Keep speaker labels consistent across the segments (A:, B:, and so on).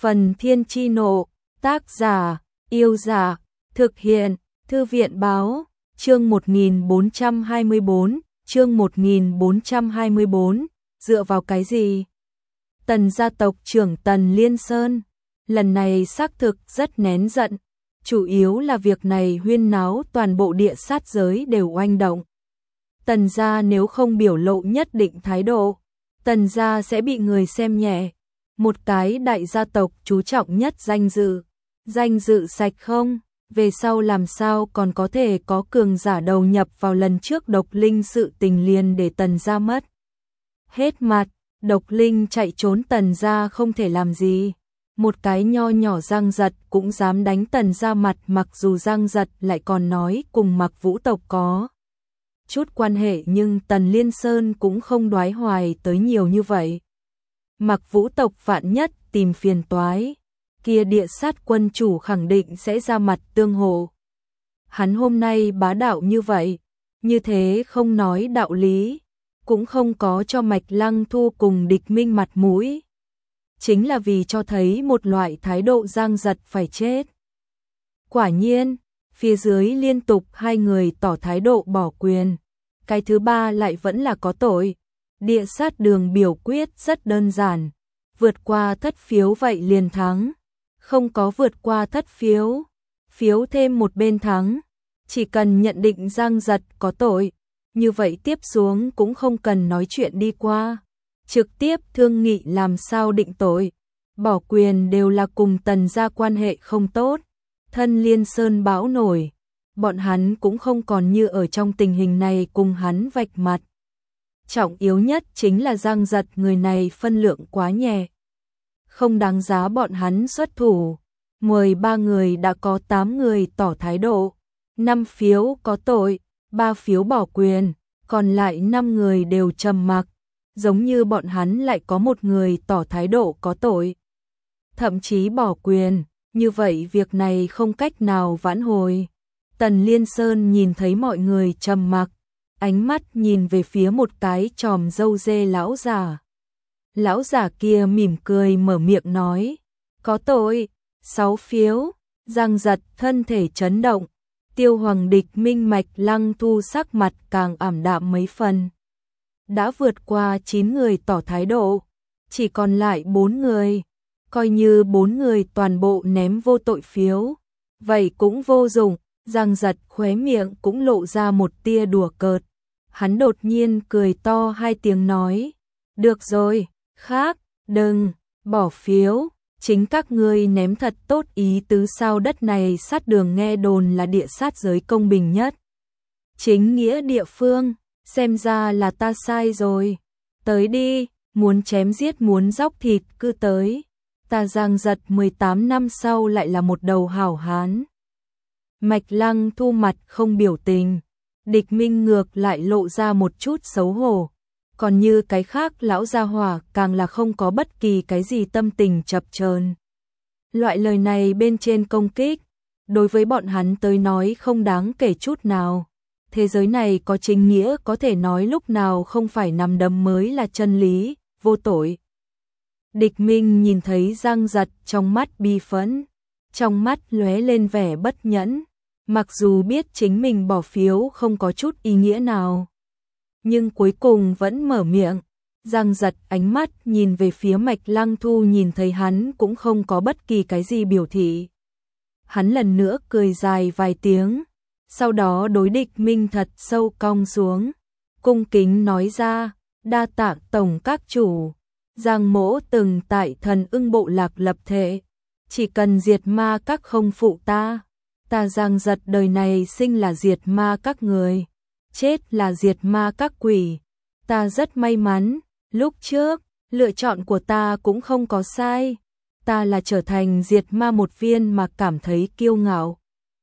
A: Phần Thiên Chi Nộ, tác giả, Yêu Giả, thực hiện, Thư viện Báo, chương 1424, dựa vào cái gì? Tần gia tộc trưởng Tần Liên Sơn, lần này xác thực rất nén giận, chủ yếu là việc này huyên náo toàn bộ địa sát giới đều oanh động. Tần gia nếu không biểu lộ nhất định thái độ, Tần gia sẽ bị người xem nhẹ. Một cái đại gia tộc chú trọng nhất danh dự sạch không, về sau làm sao còn có thể có cường giả đầu nhập vào lần trước Độc Linh sự tình liền để Tần gia mất hết mặt. Độc Linh chạy trốn Tần gia không thể làm gì, một cái nho nhỏ Giang Giật cũng dám đánh Tần gia mặt, mặc dù Giang Giật lại còn nói cùng Mặc Vũ tộc có chút quan hệ, nhưng Tần Liên Sơn cũng không đoái hoài tới nhiều như vậy. Mặc Vũ tộc vạn nhất tìm phiền toái, kia địa sát quân chủ khẳng định sẽ ra mặt tương hộ. Hắn hôm nay bá đạo như vậy, như thế không nói đạo lý, cũng không có cho Mạch Lăng Thu cùng Địch Minh mặt mũi. Chính là vì cho thấy một loại thái độ Giang Giật phải chết. Quả nhiên, phía dưới liên tục hai người tỏ thái độ bỏ quyền. Cái thứ ba lại vẫn là có tội. Địa sát đường biểu quyết rất đơn giản. Vượt qua thất phiếu vậy liền thắng. Không có vượt qua thất phiếu, phiếu thêm một bên thắng. Chỉ cần nhận định Giang Giật có tội, như vậy tiếp xuống cũng không cần nói chuyện đi qua. Trực tiếp thương nghị làm sao định tội. Bỏ quyền đều là cùng Tần gia quan hệ không tốt. Thân Liên Sơn bão nổi. Bọn hắn cũng không còn như ở trong tình hình này cùng hắn vạch mặt. Trọng yếu nhất chính là Giang Giật người này phân lượng quá nhẹ, không đáng giá bọn hắn xuất thủ. 13 người đã có 8 người tỏ thái độ, 5 phiếu có tội, 3 phiếu bỏ quyền, còn lại 5 người đều trầm mặc, giống như bọn hắn lại có một người tỏ thái độ có tội, thậm chí bỏ quyền, như vậy việc này không cách nào vãn hồi. Tần Liên Sơn nhìn thấy mọi người trầm mặc, ánh mắt nhìn về phía một cái chòm râu dê lão giả. Lão giả kia mỉm cười mở miệng nói, có tội, 6 phiếu. Giang Giật thân thể chấn động, Tiêu Hoàng, Địch Minh, Mạch Lăng Thu sắc mặt càng ảm đạm mấy phần. Đã vượt qua 9 người tỏ thái độ, chỉ còn lại 4 người, coi như 4 người toàn bộ ném vô tội phiếu, vậy cũng vô dụng. Giang Giật khóe miệng cũng lộ ra một tia đùa cợt. Hắn đột nhiên cười to 2 tiếng nói, được rồi, khác, đừng, bỏ phiếu, chính các ngươi ném thật tốt, ý tứ sao đất này sát đường nghe đồn là địa sát giới công bình nhất. Chính nghĩa địa phương, xem ra là ta sai rồi. Tới đi, muốn chém giết muốn dóc thịt cứ tới. Ta Giang Giật 18 năm sau lại là một đầu hảo hán. Mạch Lăng Thu mặt không biểu tình, Địch Minh ngược lại lộ ra một chút xấu hổ, còn như cái khác lão gia hỏa càng là không có bất kỳ cái gì tâm tình chập chờn. Loại lời này bên trên công kích, đối với bọn hắn tới nói không đáng kể chút nào. Thế giới này có chính nghĩa, có thể nói lúc nào không phải nằm đấm mới là chân lý, vô tội. Địch Minh nhìn thấy Giang Giật trong mắt bi phẫn, trong mắt lóe lên vẻ bất nhẫn. Mặc dù biết chính mình bỏ phiếu không có chút ý nghĩa nào, nhưng cuối cùng vẫn mở miệng. Giang Giật ánh mắt nhìn về phía Mạch Lăng Thu, nhìn thấy hắn cũng không có bất kỳ cái gì biểu thị. Hắn lần nữa cười dài vài tiếng, sau đó đối Địch Minh thật sâu cong xuống, cung kính nói ra, đa tạ tổng các chủ. Giang mỗ từng tại Thần Ưng bộ lạc lập thể, chỉ cần diệt ma các không phụ ta. Ta Giang Giật đời này sinh là diệt ma các người, chết là diệt ma các quỷ. Ta rất may mắn, lúc trước, lựa chọn của ta cũng không có sai. Ta là trở thành diệt ma một viên mà cảm thấy kiêu ngạo.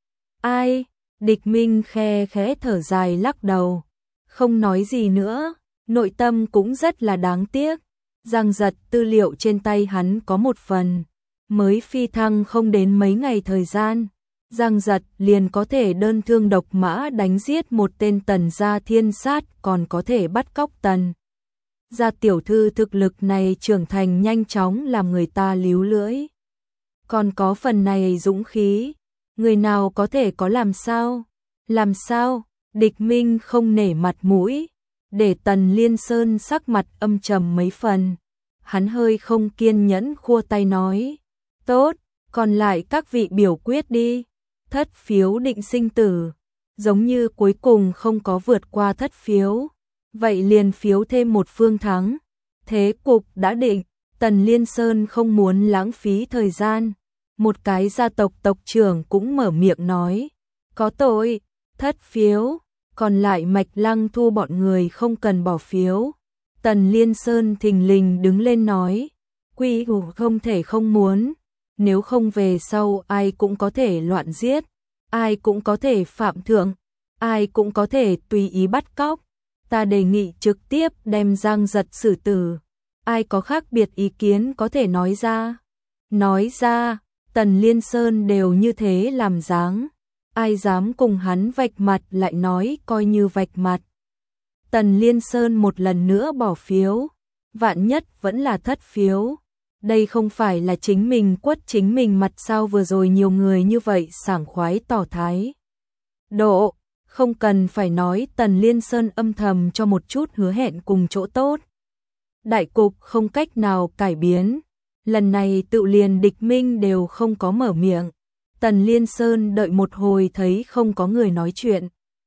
A: Ai? Địch Minh khe khẽ thở dài lắc đầu, không nói gì nữa, nội tâm cũng rất là đáng tiếc. Giang Giật tư liệu trên tay hắn có một phần, mới phi thăng không đến mấy ngày thời gian. Giang Giật liền có thể đơn thương độc mã đánh giết một tên Tần gia thiên sát, còn có thể bắt cóc Tần gia tiểu thư, thực lực này trưởng thành nhanh chóng làm người ta líu lưỡi. còn có phần này dũng khí, người nào có thể có làm sao? Làm sao? Địch Minh không nể mặt mũi, để Tần Liên Sơn sắc mặt âm trầm mấy phần. Hắn hơi không kiên nhẫn khua tay nói, tốt, còn lại các vị biểu quyết đi, thất phiếu định sinh tử, giống như cuối cùng không có vượt qua thất phiếu, vậy liền phiếu thêm một phương thắng, thế cục đã định. Tần Liên Sơn không muốn lãng phí thời gian, một cái gia tộc tộc trưởng cũng mở miệng nói, có tội, thất phiếu, còn lại Mạch Lăng Thu bọn người không cần bỏ phiếu. Tần Liên Sơn thình lình đứng lên nói, quy củ không thể không muốn, nếu không về sau ai cũng có thể loạn giết, ai cũng có thể phạm thượng, ai cũng có thể tùy ý bắt cóc, ta đề nghị trực tiếp đem Giang Giật xử tử. Ai có khác biệt ý kiến có thể nói ra. Nói ra, Tần Liên Sơn đều như thế làm dáng. Ai dám cùng hắn vạch mặt lại nói coi như vạch mặt. Tần Liên Sơn một lần nữa bỏ phiếu. Vạn nhất vẫn là thất phiếu. Đây không phải là chính mình quất chính mình mặt sao, vừa rồi nhiều người như vậy sảng khoái tỏ thái độ. Không cần phải nói, Tần Liên Sơn âm thầm cho một chút hứa hẹn cùng chỗ tốt. Đại cục không cách nào cải biến, lần này tự liền Địch Minh đều không có mở miệng. Tần Liên Sơn đợi một hồi thấy không có người nói chuyện,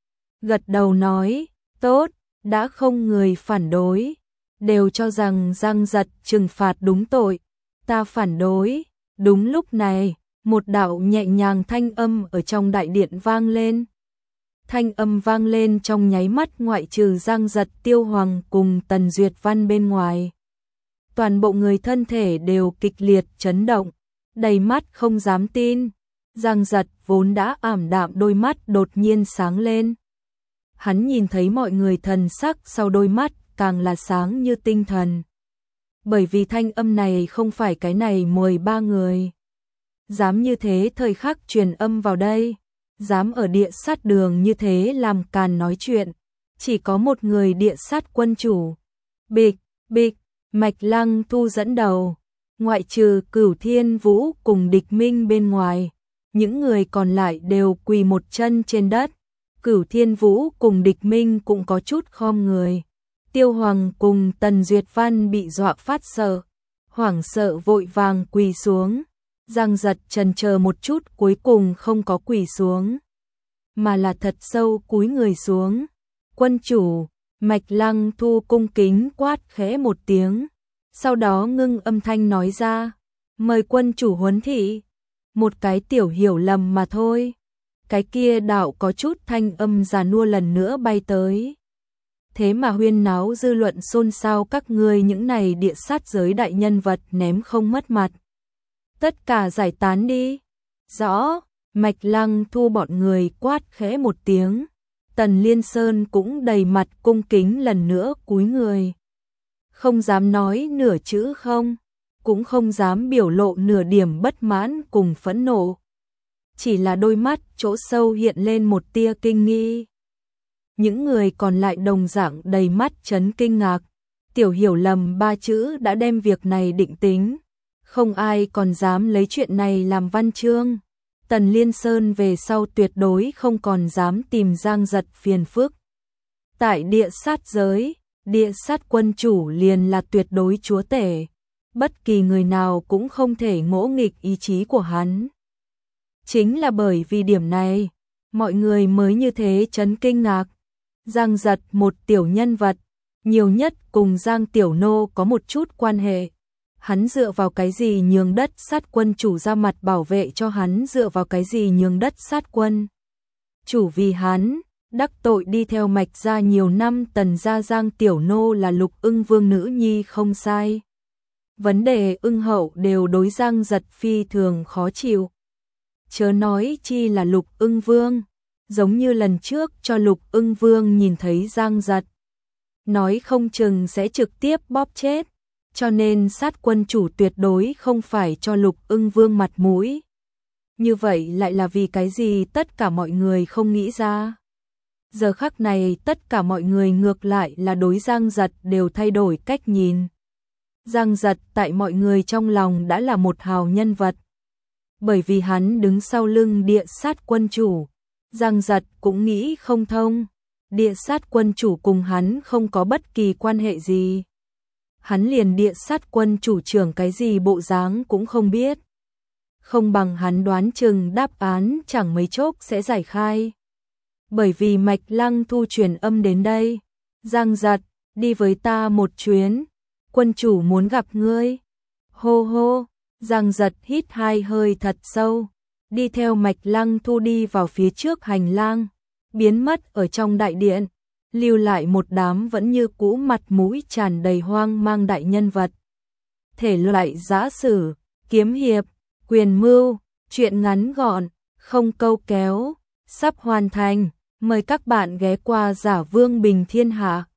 A: gật đầu nói, tốt, đã không người phản đối, đều cho rằng Giang Giật trừng phạt đúng tội, ta phản đối. Đúng lúc này, một đạo nhẹ nhàng thanh âm ở trong đại điện vang lên. Thanh âm vang lên trong nháy mắt, ngoại trừ Giang Giật, Tiêu Hoàng cùng Tần Duyệt Văn bên ngoài, toàn bộ người thân thể đều kịch liệt chấn động, đầy mắt không dám tin. Giang Giật vốn đã ảm đạm đôi mắt đột nhiên sáng lên. Hắn nhìn thấy mọi người thần sắc sau đôi mắt càng là sáng như tinh thần. Bởi vì thanh âm này không phải cái này 13 người dám như thế thời khắc truyền âm vào đây, dám ở địa sát đường như thế làm càn nói chuyện, chỉ có một người, địa sát quân chủ. Bịch, bịch, Mạch Lăng Thu dẫn đầu, ngoại trừ Cửu Thiên Vũ cùng Địch Minh bên ngoài, những người còn lại đều quỳ một chân trên đất. Cửu Thiên Vũ cùng Địch Minh cũng có chút khom người. Tiêu Hoàng cùng Tần Duyệt Văn bị dọa phát sợ, hoảng sợ vội vàng quỳ xuống. Giang Giật chần chờ một chút cuối cùng không có quỳ xuống, mà là thật sâu cúi người xuống. Quân chủ, Mạch Lăng Thu cung kính quát khẽ một tiếng, sau đó ngưng âm thanh nói ra, mời quân chủ huấn thị. Một cái tiểu hiểu lầm mà thôi. Cái kia đạo có chút thanh âm già nua lần nữa bay tới. Thế mà huyên náo dư luận xôn xao, các ngươi những này địa sát giới đại nhân vật ném không mất mặt. Tất cả giải tán đi. Rõ. Mạch Lăng Thu bọn người quát khẽ một tiếng. Tần Liên Sơn cũng đầy mặt cung kính lần nữa cúi người. Không dám nói nửa chữ không, cũng không dám biểu lộ nửa điểm bất mãn cùng phẫn nộ. Chỉ là đôi mắt chỗ sâu hiện lên một tia kinh nghi. Những người còn lại đồng dạng đầy mắt chấn kinh ngạc. Tiểu hiểu lầm 3 chữ đã đem việc này định tính. Không ai còn dám lấy chuyện này làm văn chương. Tần Liên Sơn về sau tuyệt đối không còn dám tìm Giang Giật phiền phức. Tại địa sát giới, địa sát quân chủ liền là tuyệt đối chúa tể. Bất kỳ người nào cũng không thể ngỗ nghịch ý chí của hắn. Chính là bởi vì điểm này, mọi người mới như thế chấn kinh ngạc. Giang Giật một tiểu nhân vật, nhiều nhất cùng Giang Tiểu Nô có một chút quan hệ. Hắn dựa vào cái gì nhường đất sát quân chủ ra mặt bảo vệ cho hắn, dựa vào cái gì nhường đất sát quân chủ vì hắn đắc tội đi theo Mạch gia nhiều năm. Tần gia Giang Tiểu Nô là Lục Ưng Vương nữ nhi không sai. Vấn đề Ưng hậu đều đối Giang Giật phi thường khó chịu. Chớ nói chi là Lục Ưng Vương, giống như lần trước cho Lục Ưng Vương nhìn thấy Giang Giật, nói không chừng sẽ trực tiếp bóp chết. Cho nên sát quân chủ tuyệt đối không phải cho Lục Ưng Vương mặt mũi. Như vậy lại là vì cái gì, tất cả mọi người không nghĩ ra. Giờ khắc này tất cả mọi người ngược lại là đối Giang Giật đều thay đổi cách nhìn. Giang Giật tại mọi người trong lòng đã là một hào nhân vật. bởi vì hắn đứng sau lưng địa sát quân chủ. Giang Giật cũng nghĩ không thông, địa sát quân chủ cùng hắn không có bất kỳ quan hệ gì. Hắn liền địa sát quân chủ trưởng cái gì bộ dáng cũng không biết. Không bằng hắn đoán chừng đáp án chẳng mấy chốc sẽ giải khai. Bởi vì Mạch Lăng Thu truyền âm đến đây. Giang Giật, đi với ta một chuyến, quân chủ muốn gặp ngươi. Hô hô, Giang Giật hít hai hơi thật sâu, đi theo Mạch Lăng Thu đi vào phía trước hành lang, biến mất ở trong đại điện, lưu lại một đám vẫn như cũ mặt mũi tràn đầy hoang mang đại nhân vật. Thể loại giã sử, kiếm hiệp, quyền mưu, truyện ngắn gọn, không câu kéo, sắp hoàn thành. Mời các bạn ghé qua Giả Vương Bình Thiên Hạ.